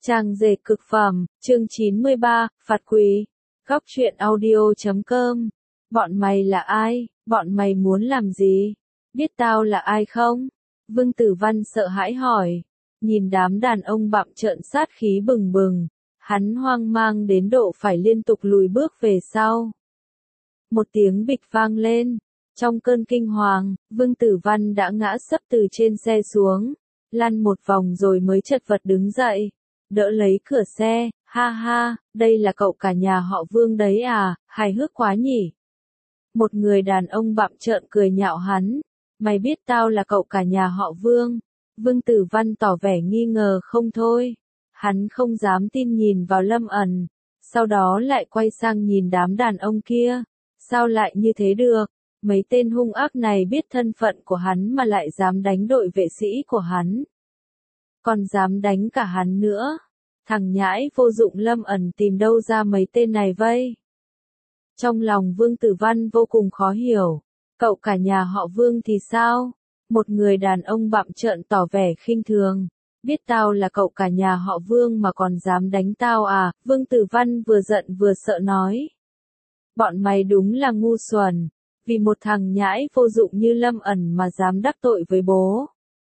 Trang dệt cực phẩm, chương 93, phạt quỳ. Góc truyện audio.com. Bọn mày là ai? Bọn mày muốn làm gì? Biết tao là ai không? Vương Tử Văn sợ hãi hỏi. Nhìn đám đàn ông bặm trợn sát khí bừng bừng, hắn hoang mang đến độ phải liên tục lùi bước về sau. Một tiếng bịch vang lên. Trong cơn kinh hoàng, Vương Tử Văn đã ngã sấp từ trên xe xuống, lăn một vòng rồi mới chật vật đứng dậy, đỡ lấy cửa xe. Ha ha, đây là cậu cả nhà họ Vương đấy à, hài hước quá nhỉ. Một người đàn ông bặm trợn cười nhạo hắn. Mày biết tao là cậu cả nhà họ Vương? Vương Tử Văn tỏ vẻ nghi ngờ không thôi. Hắn không dám tin nhìn vào Lâm ẩn, sau đó lại quay sang nhìn đám đàn ông kia. Sao lại như thế được? Mấy tên hung ác này biết thân phận của hắn mà lại dám đánh đội vệ sĩ của hắn. Còn dám đánh cả hắn nữa. Thằng nhãi vô dụng Lâm ẩn tìm đâu ra mấy tên này vây. Trong lòng Vương Tử Văn vô cùng khó hiểu. Cậu cả nhà họ Vương thì sao? Một người đàn ông bặm trợn tỏ vẻ khinh thường. Biết tao là cậu cả nhà họ Vương mà còn dám đánh tao à? Vương Tử Văn vừa giận vừa sợ nói. Bọn mày đúng là ngu xuẩn. Vì một thằng nhãi vô dụng như Lâm ẩn mà dám đắc tội với bố.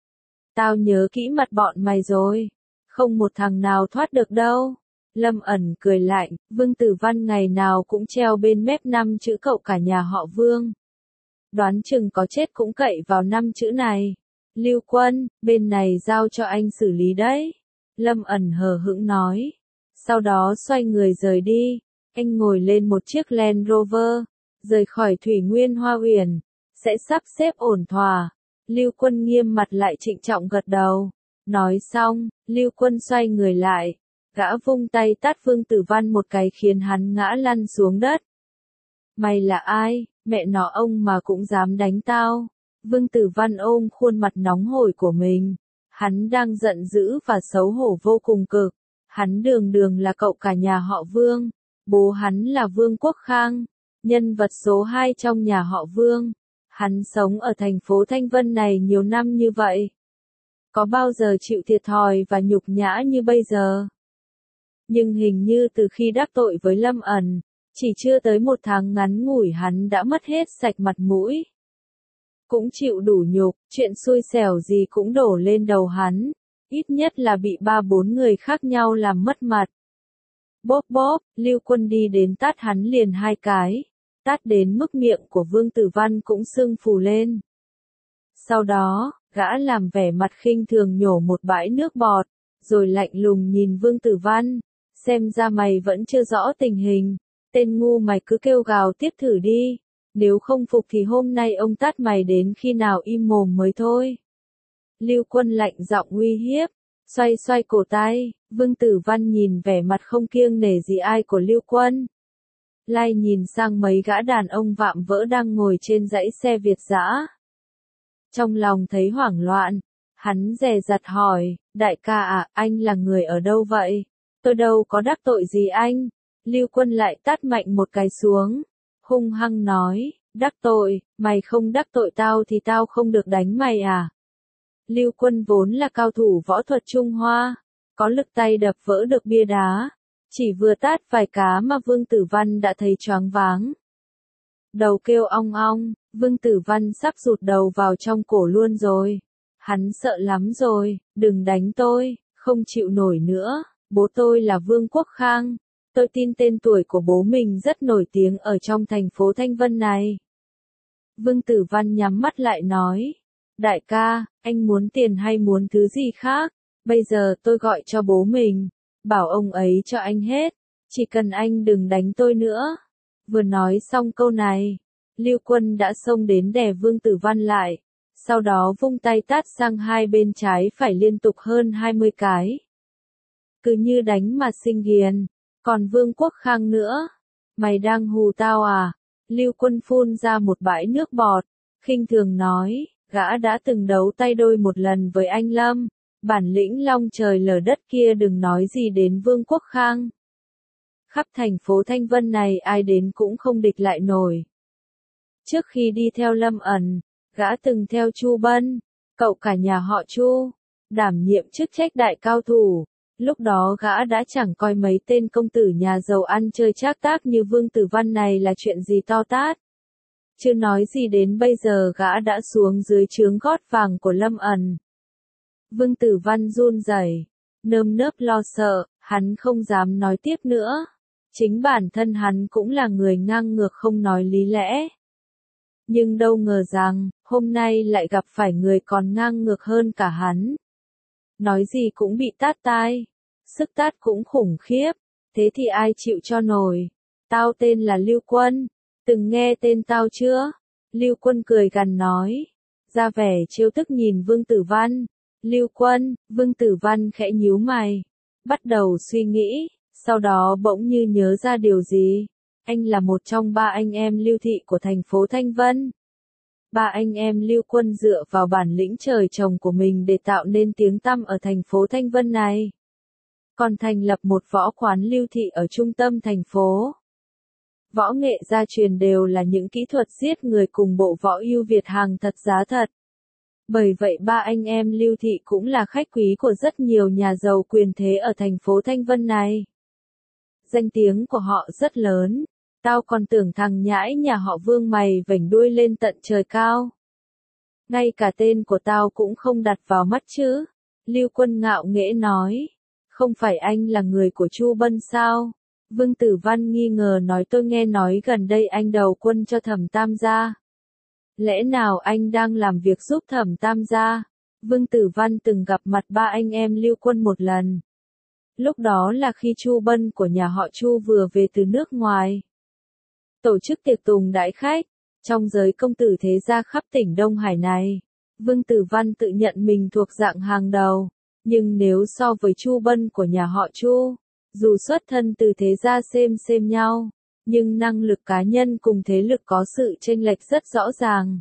Tao nhớ kỹ mặt bọn mày rồi. Không một thằng nào thoát được đâu. Lâm ẩn cười lạnh, Vương Tử Văn ngày nào cũng treo bên mép 5 chữ cậu cả nhà họ Vương. Đoán chừng có chết cũng cậy vào 5 chữ này. Lưu Quân, bên này giao cho anh xử lý đấy. Lâm ẩn hờ hững nói. Sau đó xoay người rời đi. Anh ngồi lên một chiếc Land Rover, rời khỏi Thủy Nguyên Hoa Uyển, sẽ sắp xếp ổn thỏa. Lưu Quân nghiêm mặt lại trịnh trọng gật đầu. Nói xong, Lưu Quân xoay người lại, gã vung tay tát Vương Tử Văn một cái khiến hắn ngã lăn xuống đất. Mày là ai, mẹ nó ông mà cũng dám đánh tao? Vương Tử Văn ôm khuôn mặt nóng hổi của mình. Hắn đang giận dữ và xấu hổ vô cùng cực. Hắn đường đường là cậu cả nhà họ Vương. Bố hắn là Vương Quốc Khang, nhân vật số 2 trong nhà họ Vương. Hắn sống ở thành phố Thanh Vân này nhiều năm như vậy. Có bao giờ chịu thiệt thòi và nhục nhã như bây giờ? Nhưng hình như từ khi đắc tội với Lâm ẩn, chỉ chưa tới một tháng ngắn ngủi hắn đã mất hết sạch mặt mũi. Cũng chịu đủ nhục, chuyện xui xẻo gì cũng đổ lên đầu hắn. Ít nhất là bị 3-4 người khác nhau làm mất mặt. Bóp bóp, Lưu Quân đi đến tát hắn liền 2 cái. Tát đến mức miệng của Vương Tử Văn cũng sưng phù lên. Sau đó, gã làm vẻ mặt khinh thường nhổ một bãi nước bọt, rồi lạnh lùng nhìn Vương Tử Văn. Xem ra mày vẫn chưa rõ tình hình. Tên ngu mày cứ kêu gào tiếp thử đi. Nếu không phục thì hôm nay ông tát mày đến khi nào im mồm mới thôi. Lưu Quân lạnh giọng uy hiếp. Xoay xoay cổ tay, Vương Tử Văn nhìn vẻ mặt không kiêng nể gì ai của Lưu Quân. Lai nhìn sang mấy gã đàn ông vạm vỡ đang ngồi trên dãy xe Việt dã. Trong lòng thấy hoảng loạn, hắn dè dặt hỏi, đại ca à, anh là người ở đâu vậy? Tôi đâu có đắc tội gì anh. Lưu Quân lại tát mạnh một cái xuống, hung hăng nói, đắc tội, mày không đắc tội tao thì tao không được đánh mày à? Lưu Quân vốn là cao thủ võ thuật Trung Hoa, có lực tay đập vỡ được bia đá. Chỉ vừa tát vài cá mà Vương Tử Văn đã thấy choáng váng. Đầu kêu ong ong, Vương Tử Văn sắp rụt đầu vào trong cổ luôn rồi. Hắn sợ lắm rồi, đừng đánh tôi, không chịu nổi nữa. Bố tôi là Vương Quốc Khang. Tôi tin tên tuổi của bố mình rất nổi tiếng ở trong thành phố Thanh Vân này. Vương Tử Văn nhắm mắt lại nói. Đại ca, anh muốn tiền hay muốn thứ gì khác? Bây giờ tôi gọi cho bố mình, bảo ông ấy cho anh hết, chỉ cần anh đừng đánh tôi nữa. Vừa nói xong câu này, Lưu Quân đã xông đến đè Vương Tử Văn lại, sau đó vung tay tát sang hai bên trái phải liên tục hơn 20 cái. Cứ như đánh mà sinh ghiền. Còn Vương Quốc Khang nữa, mày đang hù tao à? Lưu Quân phun ra một bãi nước bọt, khinh thường nói. Gã đã từng đấu tay đôi một lần với anh Lâm, bản lĩnh long trời lở đất kia đừng nói gì đến Vương Quốc Khang. Khắp thành phố Thanh Vân này ai đến cũng không địch lại nổi. Trước khi đi theo Lâm ẩn, gã từng theo Chu Bân, cậu cả nhà họ Chu, đảm nhiệm chức trách đại cao thủ. Lúc đó gã đã chẳng coi mấy tên công tử nhà giàu ăn chơi trác tác như Vương Tử Văn này là chuyện gì to tát. Chưa nói gì đến bây giờ gã đã xuống dưới chướng gót vàng của Lâm Ẩn. Vương Tử Văn run rẩy, nơm nớp lo sợ, hắn không dám nói tiếp nữa. Chính bản thân hắn cũng là người ngang ngược không nói lý lẽ. Nhưng đâu ngờ rằng, hôm nay lại gặp phải người còn ngang ngược hơn cả hắn. Nói gì cũng bị tát tai, sức tát cũng khủng khiếp, thế thì ai chịu cho nổi. Tao tên là Lưu Quân, từng nghe tên tao chưa? Lưu Quân cười gằn nói, ra vẻ trêu tức nhìn Vương Tử Văn. Lưu Quân, Vương Tử Văn khẽ nhíu mày, bắt đầu suy nghĩ, sau đó bỗng như nhớ ra điều gì. Anh là một trong ba anh em Lưu Thị của thành phố Thanh Vân. Ba anh em Lưu Quân dựa vào bản lĩnh trời trồng của mình để tạo nên tiếng tăm ở thành phố Thanh Vân này. Còn thành lập một võ quán Lưu Thị ở trung tâm thành phố. Võ nghệ gia truyền đều là những kỹ thuật giết người cùng bộ võ ưu việt hàng thật giá thật. Bởi vậy ba anh em Lưu Thị cũng là khách quý của rất nhiều nhà giàu quyền thế ở thành phố Thanh Vân này. Danh tiếng của họ rất lớn. Tao còn tưởng thằng nhãi nhà họ Vương mày vểnh đuôi lên tận trời cao. Ngay cả tên của tao cũng không đặt vào mắt chứ. Lưu Quân ngạo nghễ nói. Không phải anh là người của Chu Bân sao? Vương Tử Văn nghi ngờ nói tôi nghe nói gần đây anh đầu quân cho Thẩm Tam gia. Lẽ nào anh đang làm việc giúp Thẩm Tam gia? Vương Tử Văn từng gặp mặt ba anh em Lưu Quân một lần. Lúc đó là khi Chu Bân của nhà họ Chu vừa về từ nước ngoài. Tổ chức tiệc tùng đãi khách, trong giới công tử thế gia khắp tỉnh Đông Hải này. Vương Tử Văn tự nhận mình thuộc dạng hàng đầu, nhưng nếu so với Chu Bân của nhà họ Chu, dù xuất thân từ thế gia xem nhau, nhưng năng lực cá nhân cùng thế lực có sự chênh lệch rất rõ ràng.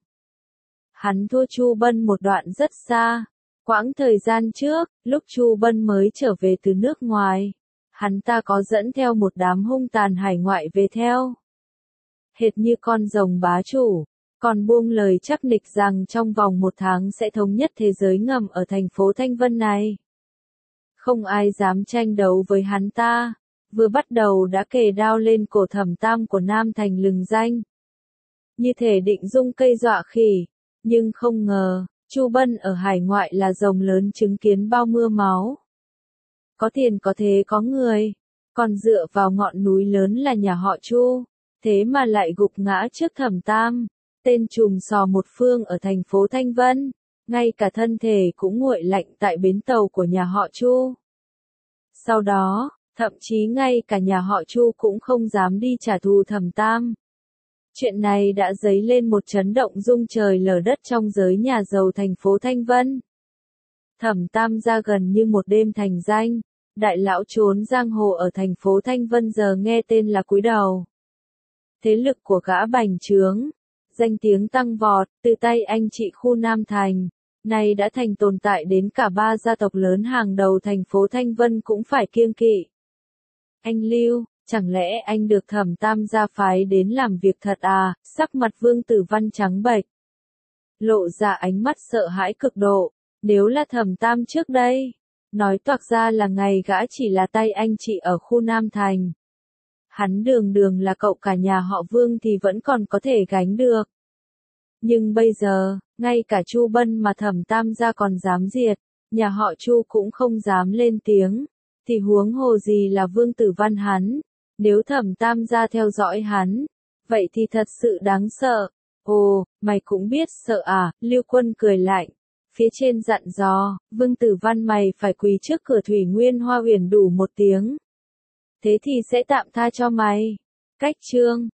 Hắn thua Chu Bân một đoạn rất xa. Quãng thời gian trước, lúc Chu Bân mới trở về từ nước ngoài, hắn ta có dẫn theo một đám hung tàn hải ngoại về theo. Hệt như con rồng bá chủ, còn buông lời chắc nịch rằng trong vòng 1 tháng sẽ thống nhất thế giới ngầm ở thành phố Thanh Vân này. Không ai dám tranh đấu với hắn ta, vừa bắt đầu đã kề đao lên cổ Thẩm Tam của Nam Thành lừng danh. Như thể định dung cây dọa khỉ, nhưng không ngờ, Chu Bân ở hải ngoại là rồng lớn chứng kiến bao mưa máu. Có tiền có thế có người, còn dựa vào ngọn núi lớn là nhà họ Chu. Thế mà lại gục ngã trước Thẩm Tam, tên trùm sò một phương ở thành phố Thanh Vân, ngay cả thân thể cũng nguội lạnh tại bến tàu của nhà họ Chu. Sau đó, thậm chí ngay cả nhà họ Chu cũng không dám đi trả thù Thẩm Tam. Chuyện này đã dấy lên một chấn động rung trời lở đất trong giới nhà giàu thành phố Thanh Vân. Thẩm Tam gia gần như một đêm thành danh, đại lão trốn giang hồ ở thành phố Thanh Vân giờ nghe tên là cúi đầu. Thế lực của gã bành trướng, danh tiếng tăng vọt, từ tay anh chị khu Nam Thành, nay đã thành tồn tại đến cả 3 gia tộc lớn hàng đầu thành phố Thanh Vân cũng phải kiêng kỵ. Anh Lưu, chẳng lẽ anh được Thẩm Tam gia phái đến làm việc thật à? Sắc mặt Vương Tử Văn trắng bệch, lộ ra ánh mắt sợ hãi cực độ. Nếu là Thẩm Tam trước đây, nói toạc ra là ngày gã chỉ là tay anh chị ở khu Nam Thành. Hắn đường đường là cậu cả nhà họ Vương thì vẫn còn có thể gánh được. Nhưng bây giờ, ngay cả Chu Bân mà Thẩm Tam gia còn dám diệt, nhà họ Chu cũng không dám lên tiếng, thì huống hồ gì là Vương Tử Văn hắn. Nếu Thẩm Tam gia theo dõi hắn, vậy thì thật sự đáng sợ. Ồ, mày cũng biết sợ à? Lưu Quân cười lạnh, phía trên dặn dò, Vương Tử Văn mày phải quỳ trước cửa Thủy Nguyên Hoa Uyển đủ 1 tiếng. Thế thì sẽ tạm tha cho mày. Cách chương